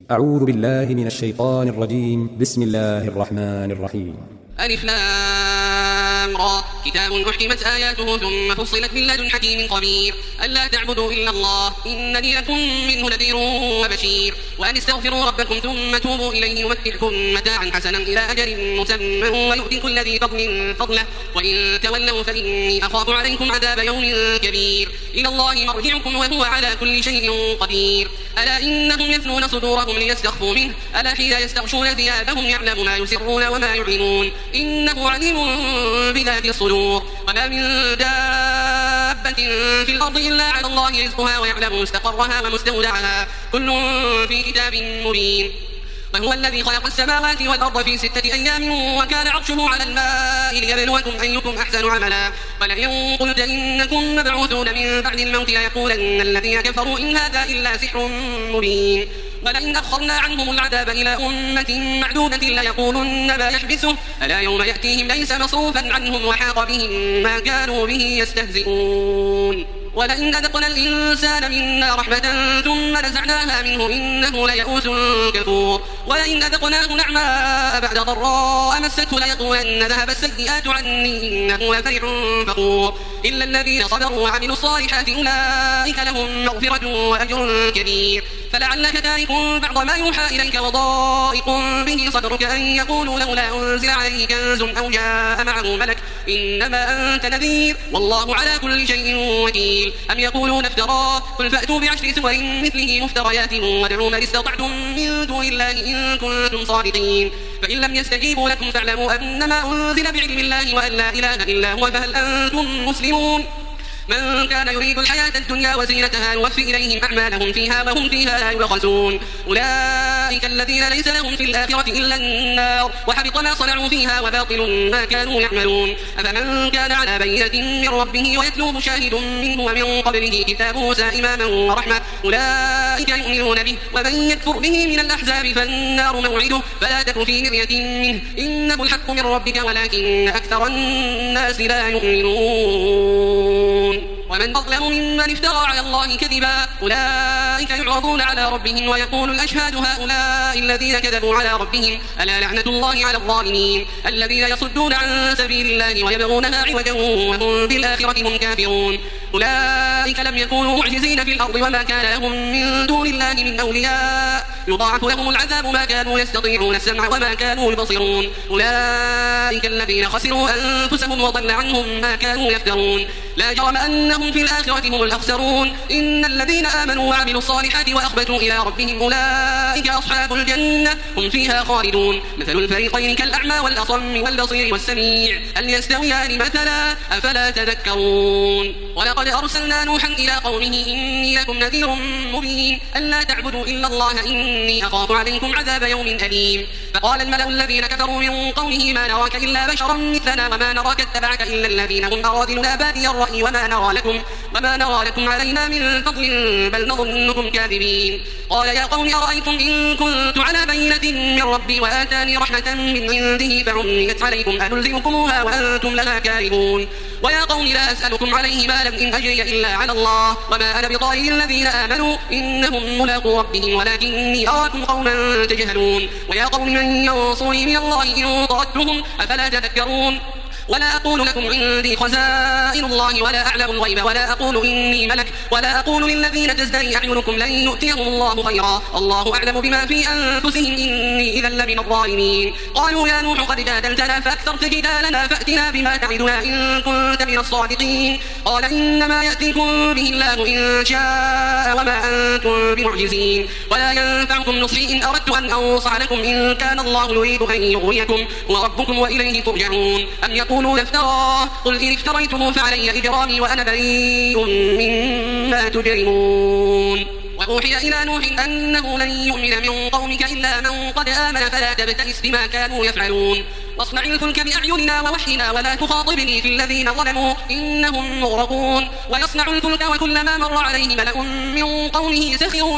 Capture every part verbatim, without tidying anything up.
أعوذ بالله من الشيطان الرجيم. بسم الله الرحمن الرحيم. ألف لام را كتاب أحكمت آياته ثم فصلت من لدن حكيم خبير ألا تعبدوا إلا الله إنني لكم منه نذير وبشير وأن استغفروا ربكم ثم توبوا إليه يمتعكم متاعا حسنا إلى أجل مسمى ويؤتي كل ذي فضل فضله وإن تولوا فإني أخاف عليكم عذاب يوم كبير إلى الله مرجعكم وهو على كل شيء قدير ألا إنهم يثنون صدورهم ليستخفوا منه ألا حين يستغشون ثيابهم يعلم ما يسرون وما يعلنون إنه عليم بذات الصدور وما من دابة في الأرض إلا على الله رزقها ويعلم مستقرها ومستودعها كل في كتاب مبين وهو الذي خلق السماوات والأرض في ستة أيام وكان عرشه على الماء ليبلوكم أيكم أحسن عملا ولئن قلت إنكم مبعوثون من بعد الموت ليقولن الذين كفروا إن هذا إلا سحر مبين ولئن أخرنا عنهم العذاب إلى أمة معدودة ليقولن ما يحبسه ألا يوم يأتيهم ليس مصروفا عنهم وحاق بهم ما كانوا به يستهزئون ولئن أذقنا الإنسان منا رحمة ثم نزعناها منه إنه ليئوس كفور ولئن أذقناه نعماء بعد ضراء مسته ليقولن ذهب السيئات عني إنه لفرح فخور إلا الذين صبروا وعملوا الصالحات أولئك لهم مغفرة وأجر كبير فلعلك تارك بعض ما يوحى إليك وضائق به صدرك أن يقولوا لولا أنزل عليه كنز أو جاء معه ملك إنما أنت نذير والله على كل شيء وكيل أم يقولون افتراه قل فأتوا بعشر سور مثله مفتريات وادعوا من استطعتم من دون الله إن كنتم صادقين فإن لم يستجيبوا لكم فاعلموا أنما أنزل بعلم الله وأن لا إله إلا هو فهل أنتم مسلمون من كان يريد الحياة الدنيا وزينتها يوفي إليهم أعمالهم فيها وهم فيها لا يبخسون أولئك الذين ليس لهم في الآخرة إلا النار وحبط ما صنعوا فيها وباطل ما كانوا يعملون أفمن كان على بينة من ربه ويتلوه شاهد منه ومن قبله كتاب موسى إماما ورحمة أولئك يؤمنون به ومن يكفر به من الأحزاب فالنار موعده فلا تك في مرية منه إنه الحق من ربك ولكن أكثر الناس لا يؤمنون ومن أظلم ممن افترى على الله كذبا أولئك يعرضون على ربهم ويقول الأشهاد هؤلاء الذين كذبوا على ربهم ألا لعنة الله على الظالمين الذين يصدون عن سبيل الله ويبغونها عوجا وهم بالآخرة هم كافرون أولئك لم يكونوا معجزين في الأرض وما كان لهم من دون الله من أولياء يضاعف لهم العذاب ما كانوا يستطيعون السمع وما كانوا يبصرون أولئك الذين خسروا أنفسهم وضل عنهم ما كانوا يفترون لا جرم أنهم في الآخرة هم الأخسرون إن الذين آمنوا وعملوا الصالحات وأخبتوا إلى ربهم أولئك أصحاب الجنة هم فيها خالدون مثل الفريقين كالأعمى والأصم والبصير والسميع هل يستويان مثلا أفلا تذكرون ولقد أرسلنا نوحا إلى قومه إني لكم نذير مبين ألا تعبدوا إلا الله إني أخاف عليكم عذاب يوم أليم فقال الملأ الذين كفروا من قومه ما نراك إلا بشرا مثلنا وما نراك اتبعك إلا الذين هم أراذلنا بادي الرأي وما نرى لكم وما نرى لكم علينا من فضل بل نظنكم كاذبين قال يا قوم أرأيتم إن كنت على بينة من ربي وآتاني رحمة من عنده فعميت عليكم أنلزمكموها وأنتم لها كارهون ويا قوم لا أسألكم عليه مالا إن أجري إلا على الله وما أنا بطارد الذين آمنوا إنهم ملاقو ربهم ولكني أراكم قوما تجهلون ويا قوم من ينصرني من الله إن طردتهم أفلا تذكرون ولا أقول لكم عندي خزائن الله ولا أعلم الغيب ولا أقول إني ملك ولا أقول للذين تزدري أعينكم لن يؤتيهم الله خيرا الله أعلم بما في أنفسهم إني إذا لمن الظالمين قالوا يا نوح قد جادلتنا فأكثرت جدالنا فأتنا بما تعدنا إن كنت من الصادقين قال إنما يأتيكم به الله إن شاء وما أنتم بمعجزين ولا ينفعكم نصحي إن أردت أن أنصح لكم إن كان الله يريد أن يغويكم وربكم وإليه ترجعون أم يقولون افتراه قل إن افتريته فعلي إجرامي وأنا بريء مما تجرمون وأوحي إلى نوح أنه لن يؤمن من قومك إلا من قد آمن فلا تبتئس بما كانوا يفعلون واصنع الفلك بأعيننا ووحينا ولا تخاطبني في الذين ظلموا إنهم مغرقون ويصنع الفلك وكلما مر عليه ملأ من قومه سخروا منه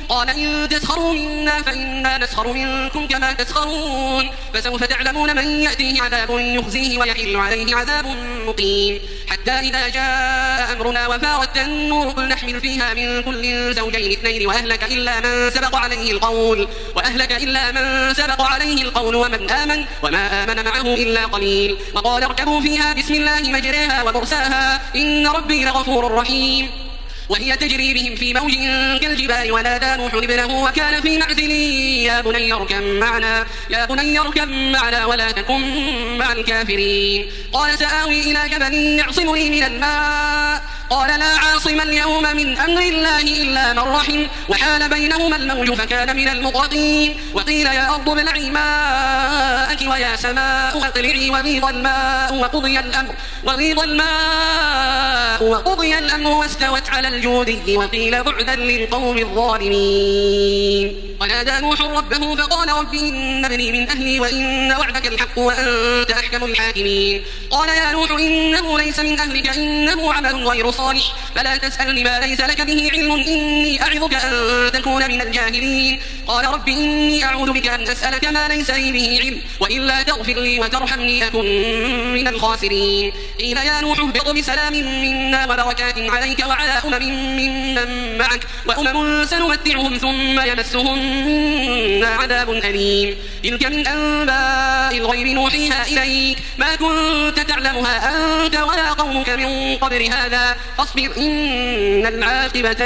قال إن تسخروا منا فإنا نسخر منكم كما تسخرون فسوف تعلمون من يأتيه عذاب يخزيه ويحل عليه عذاب مقيم حتى إذا جاء أمرنا وفارت النور قل نحمل فيها من كل زوجين اثنين وأهلك إلا من سبق عليه القول وأهلك إلا من سبق عليه القول ومن آمن وما آمن معه إلا قليل وقال اركبوا فيها بسم الله مجريها ومرساها إن ربي لغفور رحيم وهي تجري بهم في موج كالجبال ونادى نوح ابنه وكان في معزل يا بني اركب معنا يا بني اركب معنا ولا تكن مع الكافرين قال سآوي إلى جبل يعصمني من الماء قال لا عاصم اليوم من أمر الله إلا من رحم وحال بينهما الموج فكان من المغرقين وقيل يا أرض ابلعي ماءك ويا سماء أقلعي وغيض الماء وقضي الأمر وغيض الماء وقضي الأمر واستوت على الجودي وقيل بعدا للقوم الظالمين ونادى نوح ربه فقال رب إن ابني من أهلي وإن وعدك الحق وأنت أحكم الحاكمين قال يا نوح إنه ليس من أهلك إنه عمل غير صالح فلا تسألني ما ليس لك به علم إني أعظك أن تكون من الجاهلين قال رب إني أعوذ بك أن أسألك ما ليس لي به علم وإلا تغفر لي وترحمني أكن من الخاسرين قيل يا نوح اهبط بسلام منا وبركات عليك وعلى أمم ممن معك وأمم سنمتعهم ثم يمسهم منا عذاب أليم تلك من أنباء الغيب نوحيها إليك ما كنت تعلمها أنت ولا قومك من قبل هذا فاصبر إن العاقبة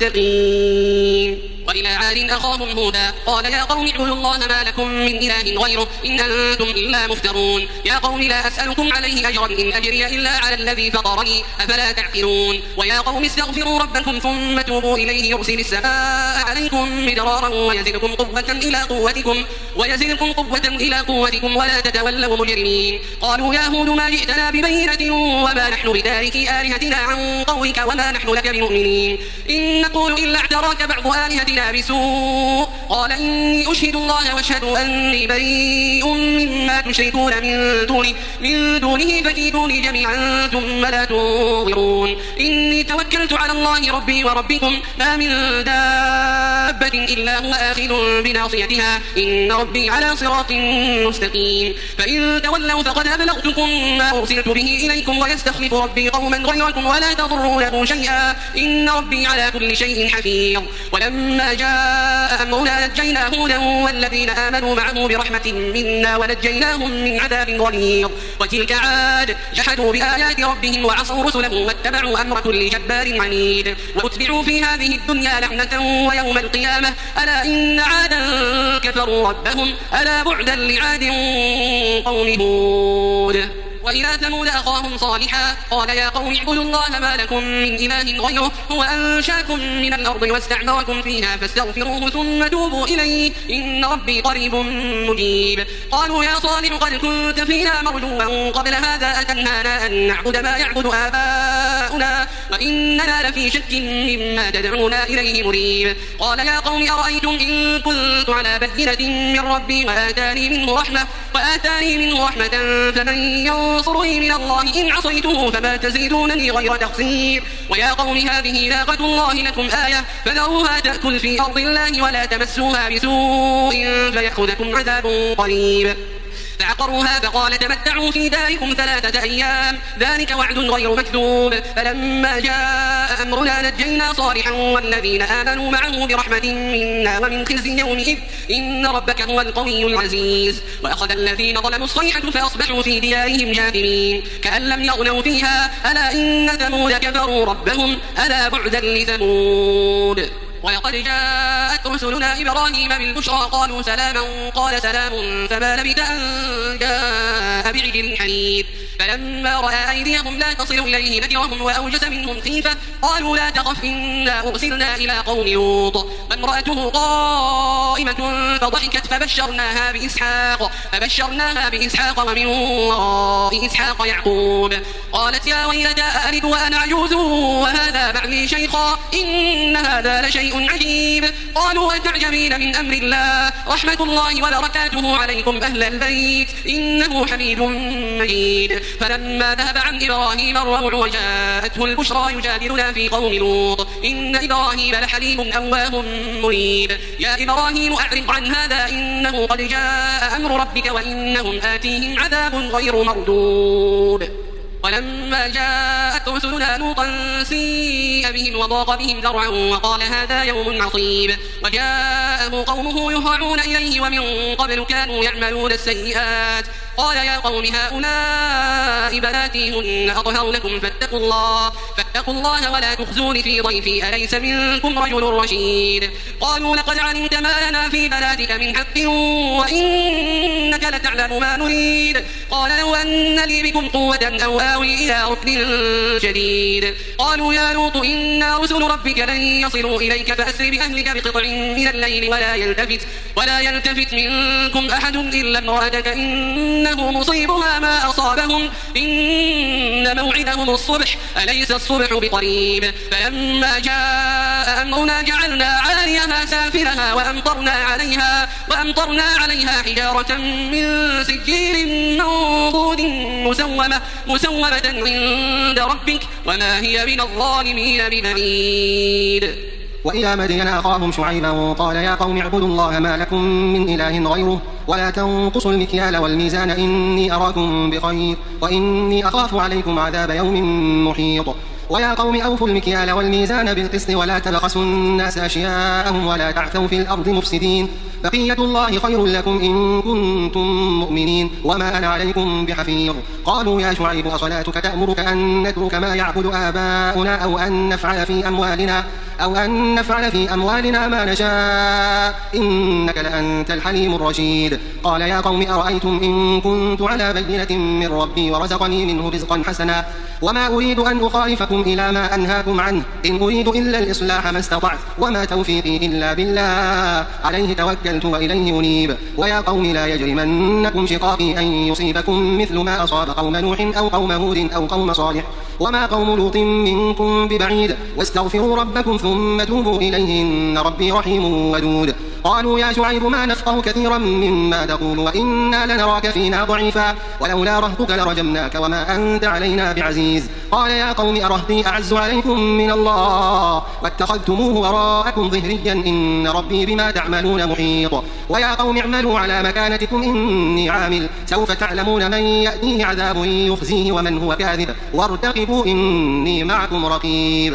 للمتقين وإلى عاد أخاهم هودا قال يا قوم اعبدوا الله ما لكم من إله غيره إن أنتم إلا مفترون يا قوم لا أسألكم عليه أجرا إن أجري إلا على الذي فطرني أفلا تعقلون ويا قوم استغفروا ربكم ثم توبوا إليه يرسل السماء عليكم مدرارا ويزدكم قوة إلى قوتكم ويزدكم قوة إلى قوتكم ولا تتولوا مجرمين قالوا يا هود ما جئتنا ببينة وما نحن بتاركي آلهتنا عن قولك وما نحن لك بمؤمنين إن نقول إلا اعتراك بعض آلهتنا بسوء قال إني أشهد الله واشهد أني بريء مما تشركون من دونه من دونه فكيدوني جميعا ثم لا تنظرون إني توكلت على الله ربي وربكم ما من دابة إلا هو آخذ بناصيتها إن ربي على صراط مستقيم فإن تولوا فقد أبلغتكم ما أرسلت به إليكم ويستخلف ربي قوما غيركم ولا تضرونه شيئا إن ربي على كل شيء حفيظ ولما جاء أمرنا نجينا هودا والذين آمنوا معه برحمة منا ونجيناهم من عذاب غليظ وتلك عاد جحدوا بآيات ربهم وعصوا رسله واتبعوا أمر كل جبار عنيد وأتبعوا في هذه الدنيا لعنة ويوم القيامة ألا إن عادا كفروا ربهم ألا بعدا لعاد قوم هود وإلى ثمود أخاهم صالحا قال يا قوم اعبدوا الله ما لكم من إله غيره هو أنشاكم من الأرض واستعمركم فيها فاستغفروه ثم توبوا إليه إن ربي قريب مجيب قالوا يا صالح قد كنت فينا مرجوا قبل هذا أتنهانا أن نعبد ما يعبد آباؤنا وإننا لفي شك مما تدعونا إليه مريب قال يا قوم أرأيتم إن كنت على بينة من ربي وآتاني منه رحمة وآتاني منه رحمة فمن ينصرني من الله إن عصيته فما تزيدونني غير تقصير ويا قوم هذه ناقة الله لكم آية فذروها تأكل في أرض الله ولا تمسوها بسوء فيأخذكم عذاب قريب فعقروها فقال تمتعوا في داركم ثلاثة أيام ذلك وعد غير مكذوب فلما جاء أمرنا نجينا صالحا والذين آمنوا معه برحمة منا ومن خزي يومئذ إن ربك هو القوي العزيز وأخذ الذين ظلموا الصيحة فأصبحوا في ديارهم جاثمين كأن لم يغنوا فيها ألا إن ثمود كفروا ربهم ألا بعدا لثمود ولقد جاءت رسلنا إبراهيم بالبشرى قالوا سلاما قال سلام فما لبث أن جاء بعجل حنيذ فلما رأى أيديهم لا تصل إليه نكرهم وأوجس منهم خيفة قالوا لا تخف إنا أرسلنا إلى قوم لوط وامرأته قائمة فضحكت فبشرناها بإسحاق فبشرناها بإسحاق ومن وراء إسحاق يعقوب قالت يا ويلتى أألد وأنا عجوز وهذا بعلي شيخا إن هذا لشيء عجيب قالوا أتعجبين من أمر الله رحمة الله وبركاته عليكم أهل البيت إنه حميد مجيد فلما ذهب عن إبراهيم الروع وجاءته البشرى يجادلنا في قوم لوط إن إبراهيم لحليم أواه منيب يا إبراهيم أعرض عن هذا إنه قد جاء أمر ربك وإنهم آتيهم عذاب غير مردود ولما جاءت رسلنا لوطا سيء بهم وضاق بهم ذرعا وقال هذا يوم عصيب وجاءه قومه يهرعون إليه ومن قبل كانوا يعملون السيئات قال يا قوم هؤلاء بناتي هن أطهر لكم فاتقوا الله فاتقوا الله ولا تخزون في ضيفي أليس منكم رجل رشيد قالوا لقد علمت ما لنا في بناتك من حق وإنك لتعلم ما نريد قال لو أن لي بكم قوة أو آوي إلى ركن شديد قالوا يا لوط إنا رسل ربك لن يصلوا إليك فأسر بأهلك بقطع من الليل ولا يلتفت ولا يلتفت منكم أحد إلا امرأتك إنه مصيبها ما أصابهم إن موعدهم الصبح أليس الصبح بقريب فلما جاء أمرنا جعلنا عاليها سافلها وأمطرنا عليها وأمطرنا عليها حجارة من سجيل منضود مسومة مسومة عند ربك وما هي من الظالمين ببعيد وإلى مدين أخاهم شعيبا قال يا قوم اعبدوا الله ما لكم من إله غيره ولا تنقصوا المكيال والميزان إني أراكم بخير وإني أخاف عليكم عذاب يوم محيط ويا قوم أوفوا المكيال والميزان بالقسط ولا تبخسوا الناس أشياءهم ولا تعثوا في الأرض مفسدين بقية الله خير لكم إن كنتم مؤمنين وما أنا عليكم بحفيظ قالوا يا شعيب أصلاتك تأمرك أن نترك ما يعبد آباؤنا أو أن نفعل في أموالنا أو أن نفعل في أموالنا ما نشاء إنك لأنت الحليم الرشيد قال يا قوم أرأيتم إن كنت على بينة من ربي ورزقني منه رزقا حسنا وما أريد أن أخالفكم إلى ما أنهاكم عنه إن أريد إلا الإصلاح ما استطعت وما توفيقي إلا بالله عليه توكلت وإليه أنيب ويا قوم لا يجرمنكم شقاقي أن يصيبكم مثل ما أصاب قوم نوح أو قوم هود أو قوم صالح وما قوم لوط منكم ببعيد واستغفروا ربكم ثم توبوا إليه إن ربي رحيم ودود قالوا يا شعيب ما نفقه كثيرا مما تقول وإنا لنراك فينا ضعيفا ولولا رهطك لرجمناك وما أنت علينا بعزيز قال يا قوم أرهطي أعز عليكم من الله واتخذتموه وراءكم ظهريا إن ربي بما تعملون محيط ويا قوم اعملوا على مكانتكم إني عامل سوف تعلمون من يأتيه عذاب يخزيه ومن هو كاذب وارتقبوا إني معكم رقيب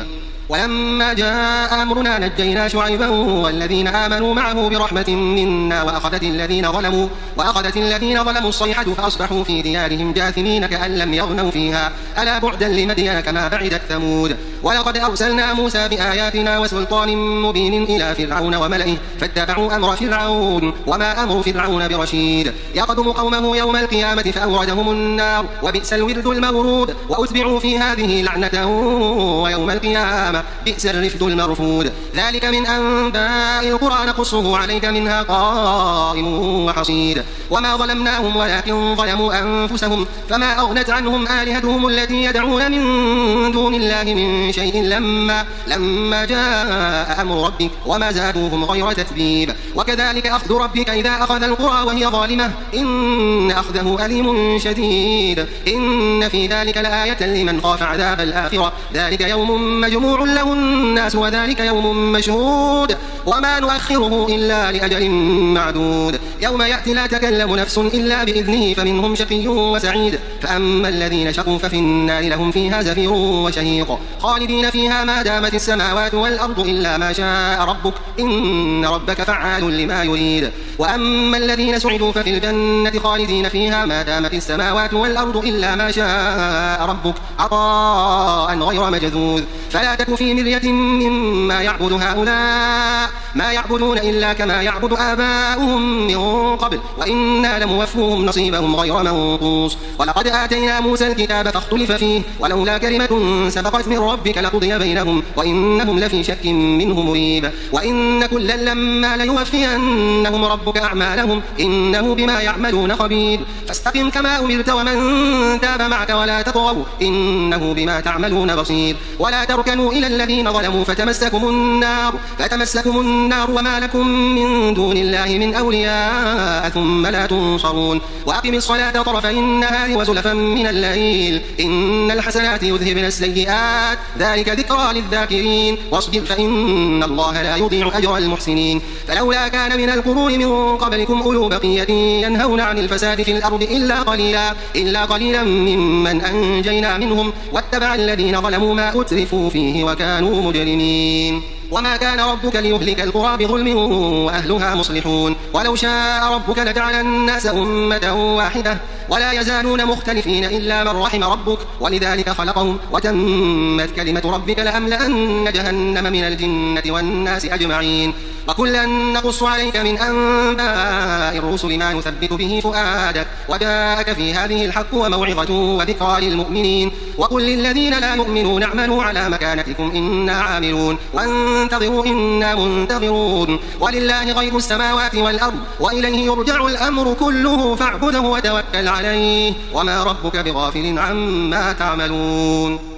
ولما جاء أمرنا نجينا شعيبا والذين آمنوا معه برحمة منا وأخذت الذين ظلموا وأخذت الذين ظلموا الصيحة فأصبحوا في ديارهم جاثمين كأن لم يغنوا فيها ألا بعدا لمدين كما بعدت ثمود ولقد أرسلنا موسى بآياتنا وسلطان مبين إلى فرعون وملئه فاتبعوا أمر فرعون وما أمر فرعون برشيد يقدم قومه يوم القيامة فأوردهم النار وبئس الورد المورود وأتبعوا في هذه لعنة ويوم القيامة بئس الرفد المرفود ذلك من أنباء القرى نقصه عليك منها قائم وحصيد وما ظلمناهم ولكن ظلموا أنفسهم فما أغنت عنهم آلهتهم التي يدعون من دون الله من شيء لما, لما جاء أمر ربك وما زادوهم غير تتبيب وكذلك أخذ ربك إذا أخذ القرى وهي ظالمة إن أخذه أليم شديد إن في ذلك لآية لمن خاف عذاب الآخرة ذلك يوم مجموع له الناس وذلك يوم مشهود وما نؤخره إلا لأجل معدود يوم يأتي لا تكلم نفس إلا بإذنه فمنهم شقي وسعيد فأما الذين شقوا ففي النار لهم فيها زفير وشهيق خالدين فيها ما دامت السماوات والأرض إلا ما شاء ربك إن ربك فعال لما يريد وأما الذين سعدوا ففي الجنة خالدين فيها ما دامت السماوات والأرض إلا ما شاء ربك عطاء غير مجذوذ فلا تك في مرية مما يعبد هؤلاء ما يعبدون إلا كما يعبد آباؤهم من قبل وإنا لموفوهم نصيبهم غير منقوص ولقد آتينا موسى الكتاب فاختلف فيه ولولا كلمة سبقت من ربك لقضي بينهم وإنهم لفي شك منه مريب وإن كلا لما ليوفينهم ربهم ربك أعمالهم إنه بما يعملون خبير فاستقم كما أمرت ومن تاب معك ولا تطغوا إنه بما تعملون بصير ولا تركنوا إلى الذين ظلموا فتمسكم النار فتمسكم النار وما لكم من دون الله من أولياء ثم لا تنصرون وأقم الصلاة طرفي النهار وزلفا من الليل إن الحسنات يذهبن السيئات ذلك ذكرى للذاكرين واصبر فإن الله لا يضيع أجر المحسنين فلولا كان من القرون من قبلكم أولو بقية ينهون عن الفساد في الأرض إلا قليلا إلا قليلا ممن أنجينا منهم واتبع الذين ظلموا ما أترفوا فيه وكانوا مجرمين وما كان ربك ليهلك القرى بظلم وأهلها مصلحون ولو شاء ربك لجعل الناس أمة واحدة ولا يزالون مختلفين إلا من رحم ربك ولذلك خلقهم وتمت كلمة ربك لأملأن جهنم من الجنة والناس أجمعين وكلا نقص عليك من أنباء الرسل ما يثبت به فؤادك وجاءك في هذه الحق وموعظة وذكرى للمؤمنين وقل للذين لا يؤمنون اعملوا على مكانتكم إنا عاملون وانتظروا إنا منتظرون ولله غيب السماوات والأرض وإليه يرجع الأمر كله فاعبده وتوكل عليه وما ربك بغافل عما تعملون.